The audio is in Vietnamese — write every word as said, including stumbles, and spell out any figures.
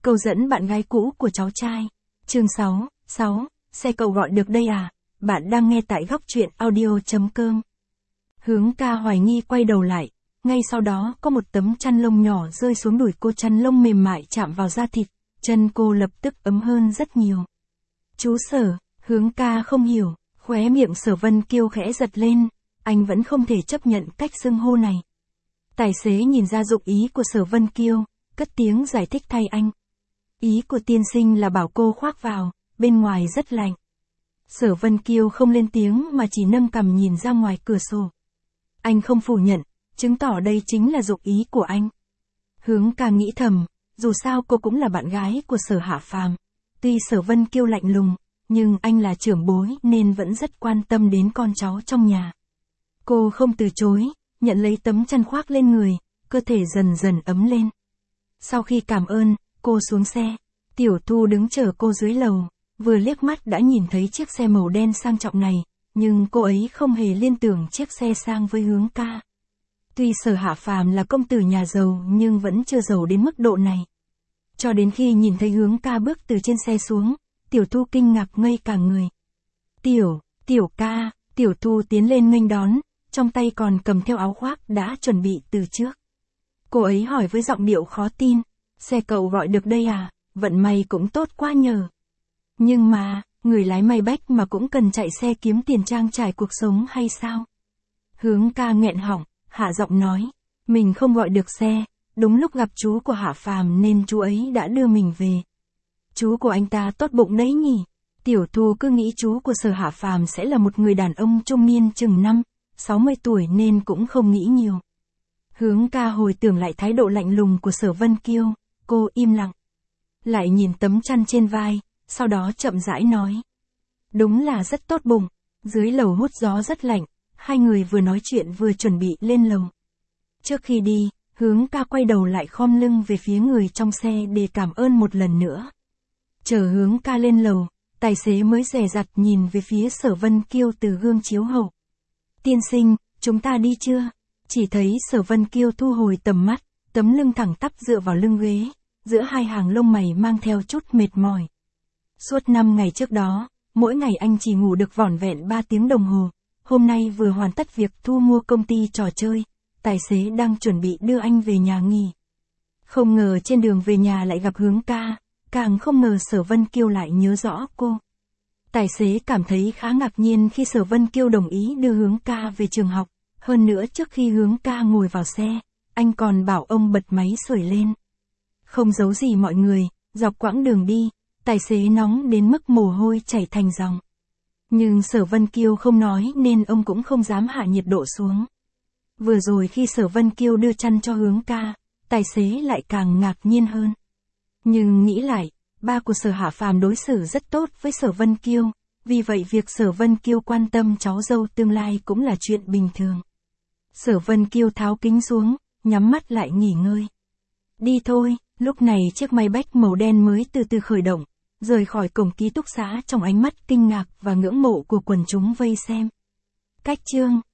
Câu dẫn bạn gái cũ của cháu trai. Chương sáu, sáu, xe cậu gọi được đây à? Bạn đang nghe tại góc truyện audio chấm com. Hướng ca hoài nghi quay đầu lại, ngay sau đó có một tấm chăn lông nhỏ rơi xuống đùi cô, chăn lông mềm mại chạm vào da thịt, chân cô lập tức ấm hơn rất nhiều. Chú Sở, Hướng ca không hiểu, khóe miệng Sở Vân Kiêu khẽ giật lên, anh vẫn không thể chấp nhận cách xưng hô này. Tài xế nhìn ra dụng ý của Sở Vân Kiêu, cất tiếng giải thích thay anh. Ý của tiên sinh là bảo cô khoác vào, bên ngoài rất lạnh. Sở Vân Kiêu không lên tiếng mà chỉ nâng cằm nhìn ra ngoài cửa sổ. Anh không phủ nhận, chứng tỏ đây chính là dụng ý của anh. Hướng ca nghĩ thầm, dù sao cô cũng là bạn gái của Sở Hạ Phàm. Tuy Sở Vân Kiêu lạnh lùng, nhưng anh là trưởng bối nên vẫn rất quan tâm đến con cháu trong nhà. Cô không từ chối, nhận lấy tấm chăn khoác lên người, cơ thể dần dần ấm lên. Sau khi cảm ơn, cô xuống xe. Tiểu Thu đứng chờ cô dưới lầu, vừa liếc mắt đã nhìn thấy chiếc xe màu đen sang trọng này, nhưng cô ấy không hề liên tưởng chiếc xe sang với Hướng ca. Tuy Sở Hạ Phàm là công tử nhà giàu nhưng vẫn chưa giàu đến mức độ này. Cho đến khi nhìn thấy Hướng ca bước từ trên xe xuống, Tiểu Thu kinh ngạc ngây cả người. Tiểu, Tiểu ca, Tiểu Thu tiến lên nghênh đón, trong tay còn cầm theo áo khoác đã chuẩn bị từ trước. Cô ấy hỏi với giọng điệu khó tin, xe cậu gọi được đây à, vận may cũng tốt quá nhờ. Nhưng mà, người lái may bách mà cũng cần chạy xe kiếm tiền trang trải cuộc sống hay sao? Hướng ca nghẹn họng, hạ giọng nói, mình không gọi được xe, đúng lúc gặp chú của Hạ Phàm nên chú ấy đã đưa mình về. Chú của anh ta tốt bụng đấy nhỉ? Tiểu Thu cứ nghĩ chú của Sở Hạ Phàm sẽ là một người đàn ông trung niên chừng năm, sáu mươi tuổi nên cũng không nghĩ nhiều. Hướng ca hồi tưởng lại thái độ lạnh lùng của Sở Vân Kiêu, cô im lặng. Lại nhìn tấm chăn trên vai, sau đó chậm rãi nói. Đúng là rất tốt bụng, dưới lầu hút gió rất lạnh, hai người vừa nói chuyện vừa chuẩn bị lên lầu. Trước khi đi, Hướng ca quay đầu lại khom lưng về phía người trong xe để cảm ơn một lần nữa. Chờ Hướng ca lên lầu, tài xế mới dè dặt nhìn về phía Sở Vân Kiêu từ gương chiếu hậu. Tiên sinh, chúng ta đi chưa? Chỉ thấy Sở Vân Kiêu thu hồi tầm mắt, tấm lưng thẳng tắp dựa vào lưng ghế, giữa hai hàng lông mày mang theo chút mệt mỏi. Suốt năm ngày trước đó, mỗi ngày anh chỉ ngủ được vỏn vẹn ba tiếng đồng hồ, hôm nay vừa hoàn tất việc thu mua công ty trò chơi, tài xế đang chuẩn bị đưa anh về nhà nghỉ. Không ngờ trên đường về nhà lại gặp Hướng ca, càng không ngờ Sở Vân Kiêu lại nhớ rõ cô. Tài xế cảm thấy khá ngạc nhiên khi Sở Vân Kiêu đồng ý đưa Hướng ca về trường học, hơn nữa trước khi Hướng ca ngồi vào xe, anh còn bảo ông bật máy sưởi lên. Không giấu gì mọi người, dọc quãng đường đi, tài xế nóng đến mức mồ hôi chảy thành dòng. Nhưng Sở Vân Kiêu không nói nên ông cũng không dám hạ nhiệt độ xuống. Vừa rồi khi Sở Vân Kiêu đưa chăn cho Hướng ca, tài xế lại càng ngạc nhiên hơn. Nhưng nghĩ lại, ba của Sở Hạ Phàm đối xử rất tốt với Sở Vân Kiêu, vì vậy việc Sở Vân Kiêu quan tâm cháu dâu tương lai cũng là chuyện bình thường. Sở Vân Kiêu tháo kính xuống, nhắm mắt lại nghỉ ngơi. Đi thôi, lúc này chiếc may bách màu đen mới từ từ khởi động, rời khỏi cổng ký túc xá trong ánh mắt kinh ngạc và ngưỡng mộ của quần chúng vây xem. Cách chương